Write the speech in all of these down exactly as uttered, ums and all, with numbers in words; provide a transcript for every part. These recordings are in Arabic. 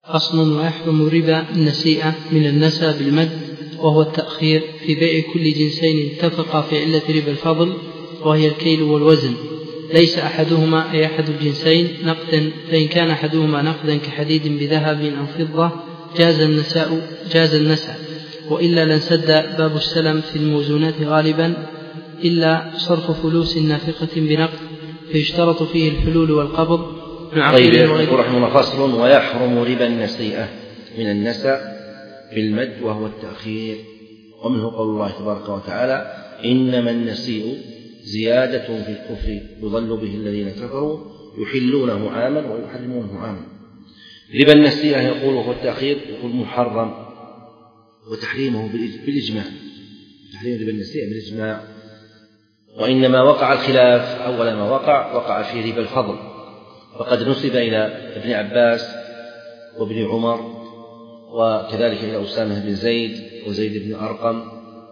فصل. ويحرم ربا النسيئة من النسى بالمد وهو التأخير في بيع كل جنسين اتفقا في علة ربا الفضل وهي الكيل والوزن، ليس أحدهما أي أحد الجنسين نقدا، فإن كان أحدهما نقدا كحديد بذهب أو فضة جاز النساء جاز النساء، وإلا لانسد باب السلم في الموزونات غالبا إلا صرف فلوس نافقة بنقد فيشترط فيه الحلول والقبض. طيب، يقول رحمه الله: فصل. ويحرم ربا النسيئة من النسى بالمد وهو التأخير، ومنه قول الله تبارك وتعالى: إنما النسيء زيادة في الكفر يضل به الذين كفروا يحلونه عاما ويحرمونه عاما. ربا النسيئة يقول وهو التأخير، يقول محرم، وتحريمه بالإجماع، تحريم ربا النسيئة بالإجماع. وإنما وقع الخلاف، أول ما وقع وقع في ربا الفضل، فقد نسب إلى ابن عباس وابن عمر وكذلك إلى أسامة بن زيد وزيد بن أرقم،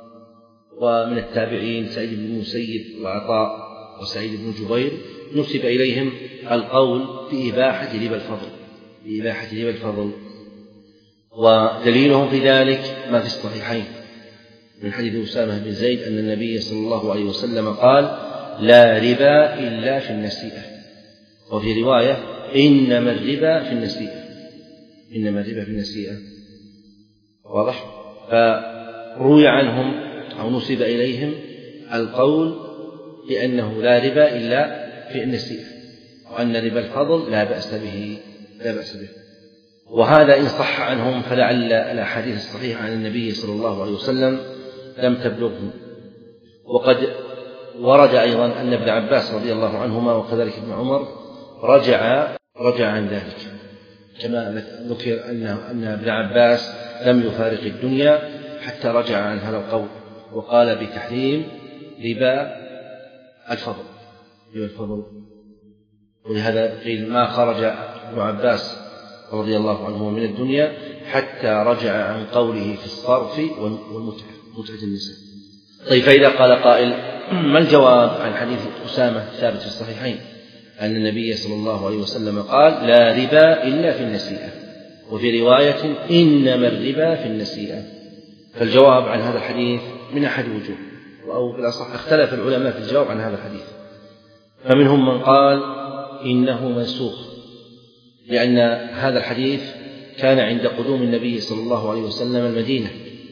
ومن التابعين سعيد بن المسيب وعطاء وسعيد بن جبير نسب إليهم القول بإباحة ربا الفضل بإباحة ربا الفضل ودليلهم في ذلك ما في الصحيحين من حديث أسامة بن زيد أن النبي صلى الله عليه وسلم قال: لا ربا إلا في النسيئة، وفي رواية: إنما الربا في النسيئة إنما الربا في النسيئة واضح؟ فروي عنهم أو نسب إليهم القول بأنه لا ربا إلا في النسيئة، وأن ربا الفضل لا بأس به لا بأس به وهذا إن صح عنهم فلعل الأحاديث الصحيحة عن النبي صلى الله عليه وسلم لم تبلغهم. وقد ورد أيضا أن ابن عباس رضي الله عنهما وكذلك ابن عمر رجع رجع عن ذلك، كما ذكر أن أن ابن عباس لم يفارق الدنيا حتى رجع عن هذا القول وقال بتحريم ربا الفضل ربا الفضل ولهذا قيل: ما خرج ابن عباس رضي الله عنه من الدنيا حتى رجع عن قوله في الصرف والمتعة متعة النساء. طيب، فإذا قال قائل: ما الجواب عن حديث أسامة ثابت في الصحيحين أن النبي صلى الله عليه وسلم قال: لا ربا إلا في النسيئة، وفي رواية: إنما الربا في النسيئة؟ فالجواب عن هذا الحديث من أحد وجوه، أو بالأصح اختلف العلماء في الجواب عن هذا الحديث، فمنهم من قال إنه منسوخ، لأن هذا الحديث كان عند قدوم النبي صلى الله عليه وسلم المدينة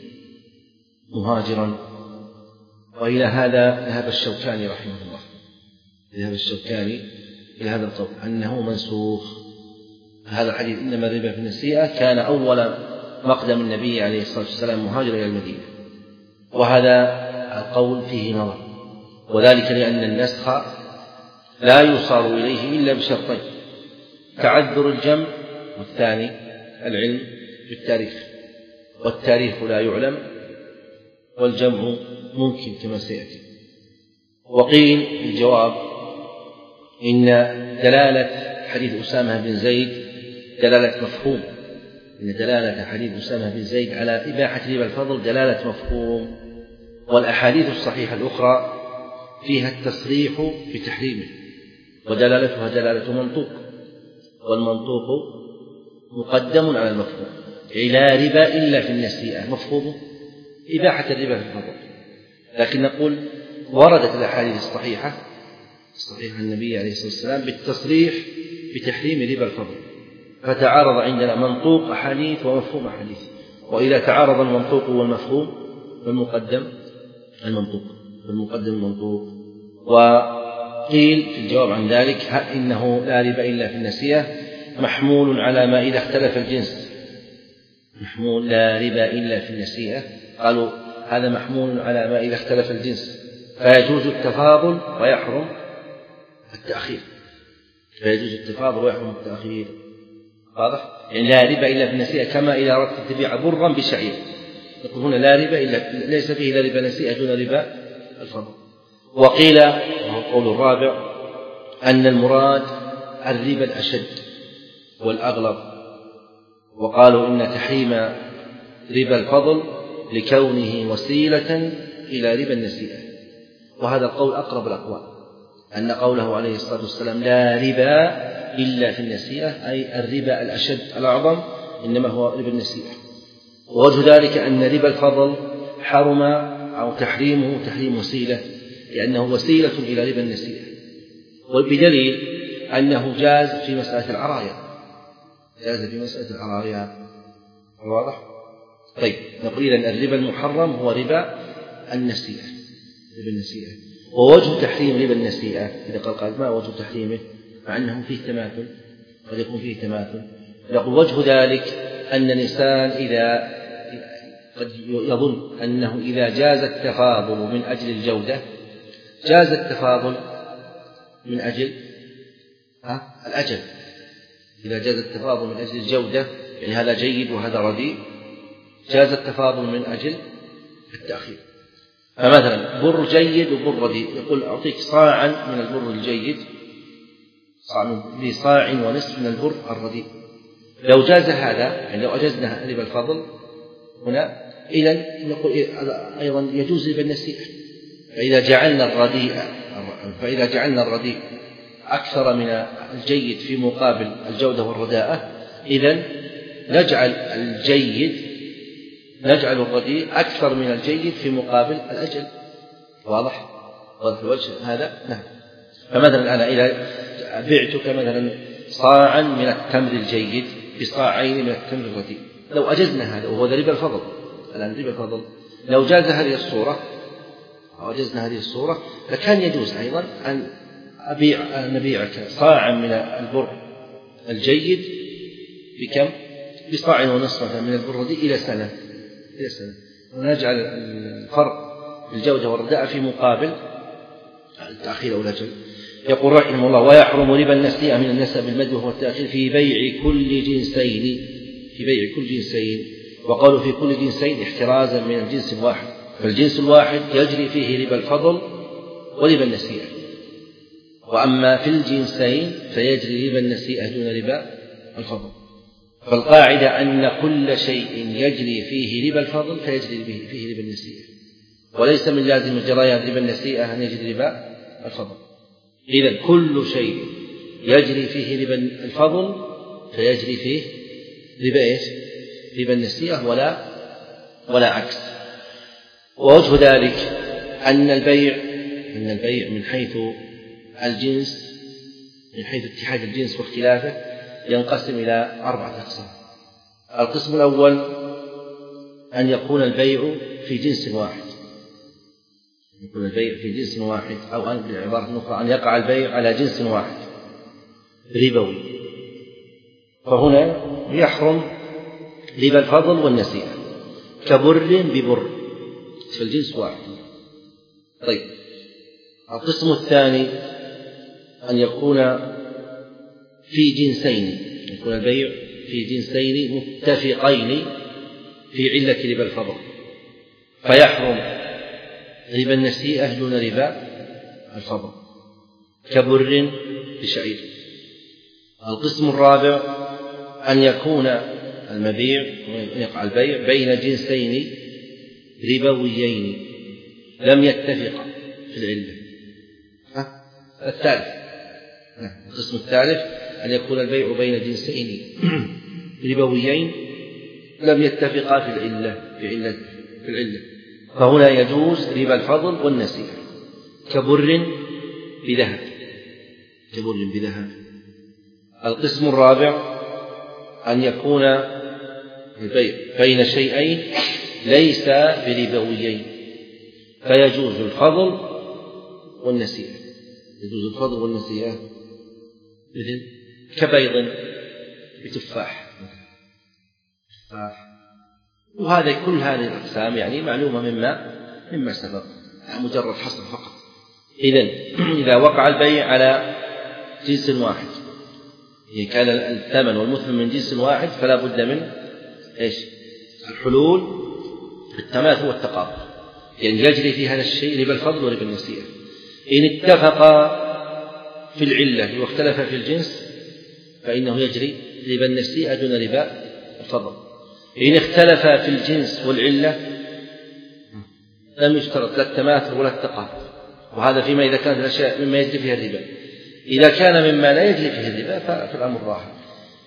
مهاجرا. وإلى هذا ذهب الشوكاني رحمه الله ذهب الشوكاني إلى هذا القول أنه منسوخ. هذا الحديث إنما الربا في النسيئة كان أول مقدم النبي عليه الصلاة والسلام مهاجر إلى المدينة، وهذا القول فيه نظر، وذلك لأن النسخ لا يوصل إليه إلا بشرطين: تعذر الجمع، والثاني العلم بالتاريخ، والتاريخ لا يعلم والجمع ممكن كما سيأتي. وقيل في الجواب إن دلالة حديث أسامة بن زيد دلالة مفهوم إن دلالة حديث أسامة بن زيد على إباحة ربا الفضل دلالة مفهوم، والأحاديث الصحيحة الأخرى فيها التصريح بتحريمه، ودلالتها دلالة منطوق، والمنطوق مقدم على المفهوم. لا ربا إلا في النسيئة مفهوم إباحة الربا في الفضل، لكن نقول وردت الأحاديث الصحيحة الصحيحة عن النبي عليه الصلاة والسلام بالتصريح بتحريم ربا الفضل، فتعارض عندنا منطوق أحاديث ومفهوم أحاديث، وإذا تعارض المنطوق والمفهوم فالمقدم المنطوق فالمقدم المنطوق. وقيل في الجواب عن ذلك: إنه لا ربا إلا في النسيئة محمول على ما إذا اختلف الجنس محمول لا ربا إلا في النسيئة قالوا هذا محمول على ما إذا اختلف الجنس، فيجوز التفاضل ويحرم التأخير فيجوز التفاضل ويحرم التأخير واضح؟ يعني لا ربا إلا في النسيئة، كما إذا أردت تبيع برا بشعير نقول هنا لا ربا إلا ليس فيه لا ربا نسيئة دون ربا الفضل. وقيل وهو القول الرابع أن المراد الربا الأشد والأغلب، وقالوا إن تحريم ربا الفضل لكونه وسيلة إلى ربا النسيئة، وهذا القول أقرب الأقوال، أن قوله عليه الصلاة والسلام لا ربا إلا في النسيئة أي الربا الأشد الأعظم إنما هو ربا النسيئة. ووجه ذلك أن ربا الفضل حرم أو تحريمه تحريم وسيلة، لأنه وسيلة إلى ربا النسيئة، وبدليل أنه جاز في مسألة العرايا، جاز في مسألة العرايا. واضح؟ طيب، نقول إذن الربا المحرم هو ربا النسيئة، ربا النسيئة. ووجه تحريم ربا النسيئة إذا قال قال ما وجه تحريمه مع أنه فيه تماثل، قد يكون فيه تماثل، نقول وجه ذلك أن الإنسان إذا قد يظن أنه إذا جاز التفاضل من أجل الجودة جاز التفاضل من أجل الأجل. إذا جاز التفاضل من أجل الجودة، يعني هذا جيد وهذا رديء، جاز التفاضل من أجل التأخير. فمثلا بر جيد وبر رديء، يقول أعطيك صاعا من البر الجيد بصاع ونصف من البر الرديء. لو جاز هذا، يعني لو أجزنا ربا الفضل هنا، إذن نقول أيضا يجوز ربا النسيئة. فإذا جعلنا الرديء فإذا جعلنا الرديء أكثر من الجيد في مقابل الجودة والرداءة، إذن نجعل الجيد نجعل الرديء أكثر من الجيد في مقابل الأجل. واضح؟ واضح الوجه هذا؟ نعم. فمثلا أنا إذا بعتك مثلا صاعا من التمر الجيد بصاعين من التمر الرديء، لو أجزنا هذا وهو ربا الفضل، الآن ربا الفضل، لو جاز هذه الصورة أو أجزنا هذه الصورة لكان يجوز أيضا أن أبيع أن نبيعك صاعا من البر الجيد بكم؟ بصاع ونصف من البر الرديء إلى سنة إلى سنة ونجعل الفرق الجودة والرداء في مقابل التأخير أو الأجل. يقول رحمه الله: ويحرم ربا النسيئة من النسب بالمد وهو التأخير في بيع كل جنسين في بيع كل جنسين وقالوا في كل جنسين احترازا من الجنس الواحد، فالجنس الواحد يجري فيه ربا الفضل وربا النسيئة، وأما في الجنسين فيجري ربا النسيئة دون ربا الفضل. فالقاعدة أن كل شيء يجري فيه ربا الفضل فيجري فيه ربا النسيئة، وليس من لازم جريان ربا النسيئة أن يجري ربا الفضل. إذن كل شيء يجري فيه ربا الفضل فيجري فيه ربا إيش؟ ربا النسيئة ولا ولا عكس. ووجه ذلك أن البيع أن البيع من حيث الجنس من حيث اتحاد الجنس واختلافه ينقسم إلى أربعة أقسام. القسم الأول أن يكون البيع في جنس واحد، يكون البيع في جنس واحد، أو أن بعبارة أخرى أن يقع البيع على جنس واحد ربوي، فهنا يحرم ربا الفضل والنسيئة كبر ببر، فالجنس واحد. طيب، القسم الثاني أن يكون في جنسين، يكون البيع في جنسين متفقين في علة ربا الفضل، فيحرم ربا النسيئة دون ربا الفضل كبر بشعير. القسم الرابع أن يكون المبيع يقع البيع بين جنسين ربويين لم يتفقا في العلة. الثالث القسم الثالث أن يكون البيع بين جنسين ربويين لم يتفقا في العلة في علة في العلة فهنا يجوز ربا الفضل والنسيئة كبر بذهب كبر بذهب. القسم الرابع أن يكون البيع بين شيئين ليس بربويين فيجوز الفضل والنسيئة يجوز الفضل والنسيئة مثل كبيض بتفاح. وهذا كل هذه الأقسام يعني معلومة مما مما سبق، مجرد حصر فقط. إذن إذا وقع البيع على جنس واحد، إذا كان الثمن والمثمن من جنس واحد فلا بد من إيش؟ الحلول التماثل والتقابل، يعني يجري في هذا الشيء ربا الفضل وربا النسيئة. إن اتفقا في العلة واختلف في الجنس فإنه يجري ربا النسيئة دون ربا الفضل. إن اختلف في الجنس والعلة لم يشترط لا التماثل ولا التقابل، وهذا فيما إذا كانت الأشياء مما يجري فيها الربا. إذا كان مما لا يجري فيه الربا فالأمر راحة.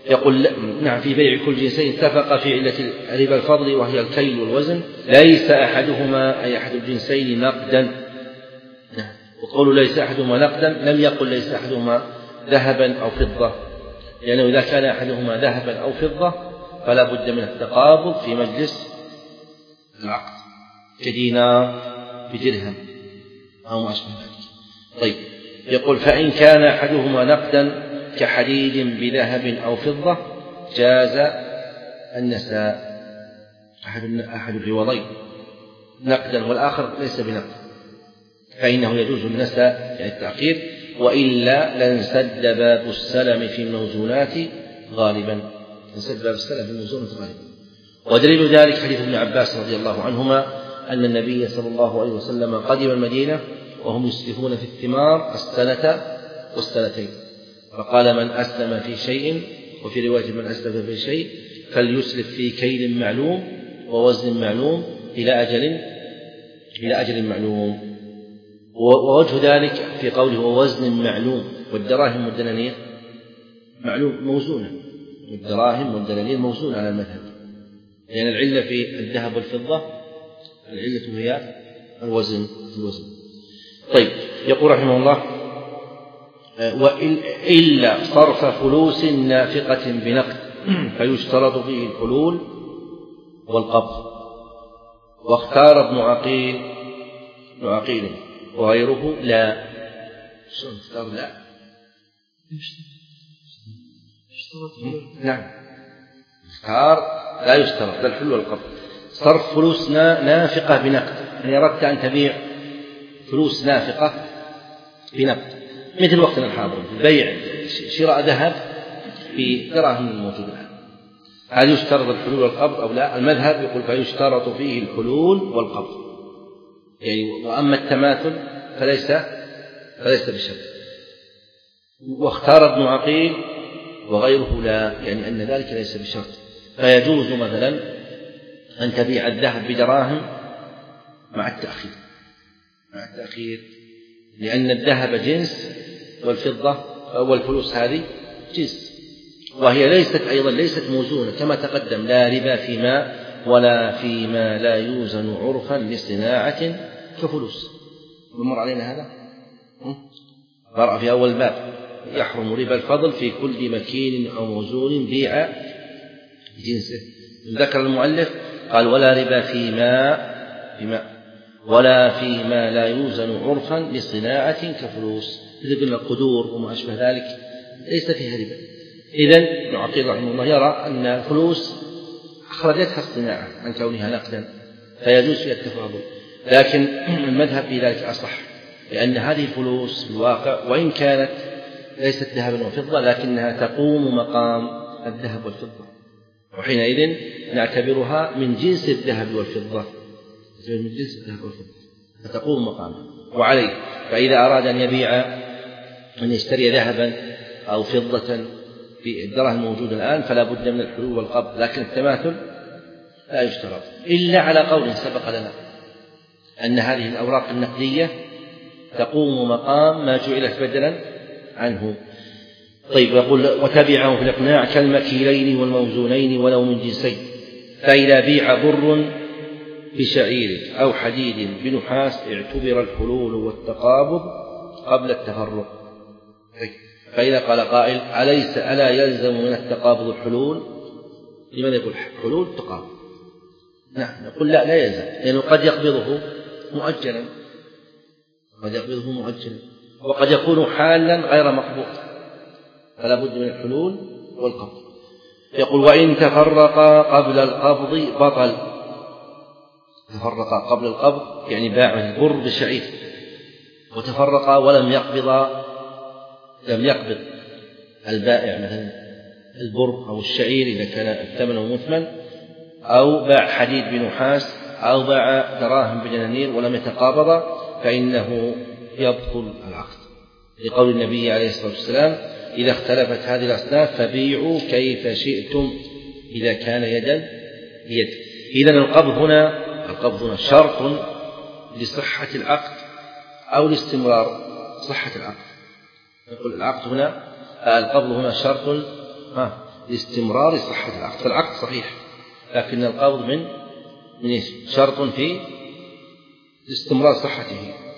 يقول نعم في بيع كل جنسين اتفق في علة ربا الفضل وهي الكيل والوزن ليس أحدهما أي أحد الجنسين نقدا. نعم. وقول ليس أحدهما نقدا لم يقل ليس أحدهما ذهبا أو فضة، لأنه إذا كان أحدهما ذهبا أو فضة فلا بد من التقابض في مجلس العقد كدينار بدرهم أو ما أشبه ذلك. طيب يقول فإن كان أحدهما نقدا كحديد بذهب أو فضة جاز النساء، أحد العوضين نقدا والآخر ليس بنقد، فإنه يجوز النساء يعني التأخير، وإلا لانسد باب السلم في الموزونات غالبا، لانسد باب السلم في الموزونات غالبا. ودليل ذلك حديث ابن عباس رضي الله عنهما أن النبي صلى الله عليه وسلم قدم المدينة وهم يسلفون في الثمار السنة والسنتين، فقال من أسلم في شيء، وفي رواية من أسلف في شيء فليسلف في كيل معلوم ووزن معلوم إلى أجل إلى أجل معلوم. ووجه ذلك في قوله ووزن معلوم، والدراهم والدنانير معلوم موزونة، والدراهم والدنانير موزونة على المذهب، لأن يعني العلة في الذهب والفضة العلة هي الوزن الوزن. طيب يقول رحمه الله وإلا صرف فلوس نافقة بنقد فيشترط فيه الحلول والقبض. واختار ابن عقيل ابن عقيل وغيره لا. شلون اختار لا؟ نعم اختار لا يشترط الحلول والقبض. صرف فلوس نافقة بنقد، يعني أردت أن تبيع فلوس نافقة بنقد مثل وقتنا الحاضر بيع شراء ذهب بدراهم الموجودة الآن، هل يشترط الحلول والقبض أو لا؟ المذهب يقول فيشترط فيه الحلول والقبض، يعني وأما التماثل فليس فليس بشرط. واختار ابن عقيل وغيره لا، يعني أن ذلك ليس بشرط، فيجوز مثلا أن تبيع الذهب بدراهم مع التأخير مع التأخير لأن الذهب جنس والفضة والفلوس هذه جنس، وهي ليست أيضا ليست موزونة كما تقدم، لا ربا فيما ولا فيما لا يوزن عرفا لصناعة كفلوس. مر علينا هذا قرأ في أول باب يحرم ربا الفضل في كل مكين أو موزون بيع جنسه. ذكر المؤلف قال ولا ربا فيما فيما ولا فيما لا يوزن عرفا لصناعة كفلوس، إذا قلنا القدور وما أشبه ذلك ليس فيها ربا. إذن ابن عقيل رحمه الله يرى أن الفلوس أخرجتها الصناعة عن كونها نقدا فيجوز فيها التفاضل، لكن المذهب في ذلك أصح، لأن هذه الفلوس في الواقع وإن كانت ليست ذهبا وفضة لكنها تقوم مقام الذهب والفضة، وحينئذ نعتبرها من جنس الذهب والفضة من جنس الذهب والفضة فتقوم مقامها. وعليه فإذا أراد أن يبيع أن يشتري ذهبا أو فضة في الدراهم الموجودة الآن فلا بد من الحلول والقبض، لكن التماثل لا يشترط إلا على قول سبق لنا أن هذه الأوراق النقدية تقوم مقام ما جعلت بدلا عنه. طيب يقول وتبعه في الإقناع كالمكيلين والموزونين ولو من جنسين، فإذا بيع بر بشعير أو حديد بنحاس اعتبر الحلول والتقابض قبل التفرق. فإذا قال قائل أليس ألا يلزم من التقابض الحلول؟ لماذا يقول حلول تقابض؟ نعم نقول لا لا يلزم، لأنه قد يقبضه مؤجلا قد يقبضه مؤجلا وقد يكون حالا غير مقبوض، فلا بد من الحلول والقبض. يقول وإن تفرقا قبل القبض بطل. تفرقا قبل القبض يعني باع البر بالشعير وتفرقا ولم يقبض لم يقبض البائع مثلا البر أو الشعير إذا كان الثمن مثمن، أو باع حديد بنحاس أو باع دراهم بدنانير ولم يتقابض فإنه يبطل العقد، لقول النبي عليه الصلاة والسلام إذا اختلفت هذه الأصناف فبيعوا كيف شئتم إذا كان يدا بيد. إذن القبض هنا القبض هنا شرط لصحة العقد أو لاستمرار صحة العقد. نقول العقد هنا القبض هنا شرط لاستمرار صحة العقد، فالعقد صحيح لكن القبض من من شرط في استمرار صحته.